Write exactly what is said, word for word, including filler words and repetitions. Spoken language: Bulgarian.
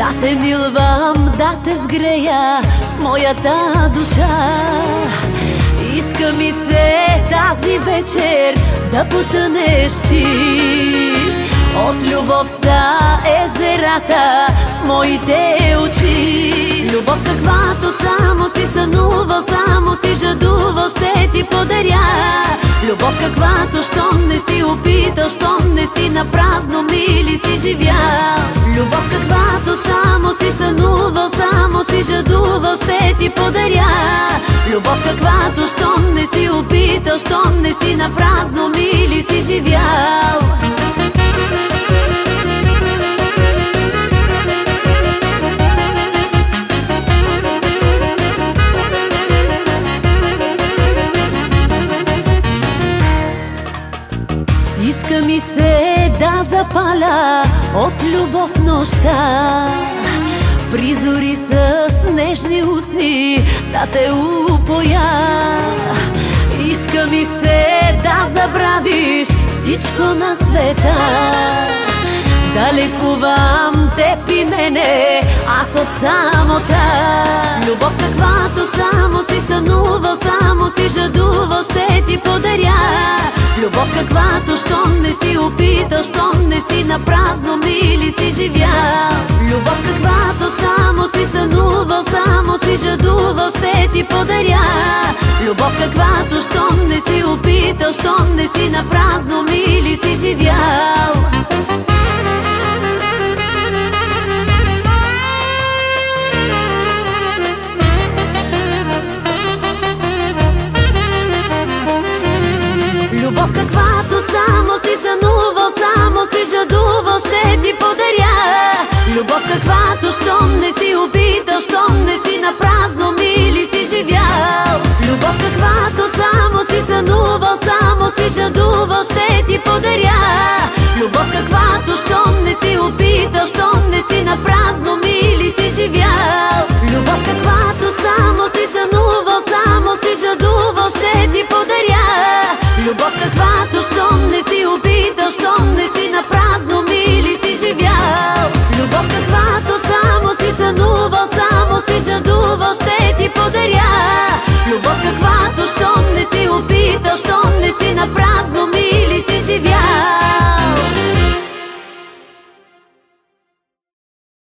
Да те милвам, да те сгрея в моята душа. Иска ми се тази вечер да потънеш ти от любов са езерата в моите очи. Любов каквато само си сънувал, само си жадувал, ще ти подаря. Любов каквато, щом не си опитал, щом не си на празно мили си живял. Любов каквато само си сънувал, само си жадувал, ще ти подаря. Любов каквато, щом не си опитал, щом не си на празно мили си живял. Иска ми се да запаля от любов нощта, призори с нежни устни да те упоя. Иска ми се да забравиш всичко на света, да лекувам теб и мене аз от самота. Любов каквато само си сънувал, само си жадувал, ще ти подаря. Любов каквато, щом не си опитал, щом не си на празно мили си живял. Любов каквато само си сънувал, само си жадувал, ще ти подаря. Любов каквато, щом не си опитал, щом не си на празно мили си живял. Любов каквато само си сънувал, само си жадувал, ще ти подаря. Любов каквато, щом не си опитал, щом не си на празно мили си живял. Любов каквато само си сънувал, само си жадувал, ще ти подаря. Любов каквато, щом не си опитал, щом не си на празно мили си живял. Любов каквато само си сънувал, само си жадувал, ще ти подаря. Любов каквато, щом не си опитал, щом не си на празно мили си живял. Любов каквато само си сънувал, само си жадувал, ще ти подаря. Любов каквато,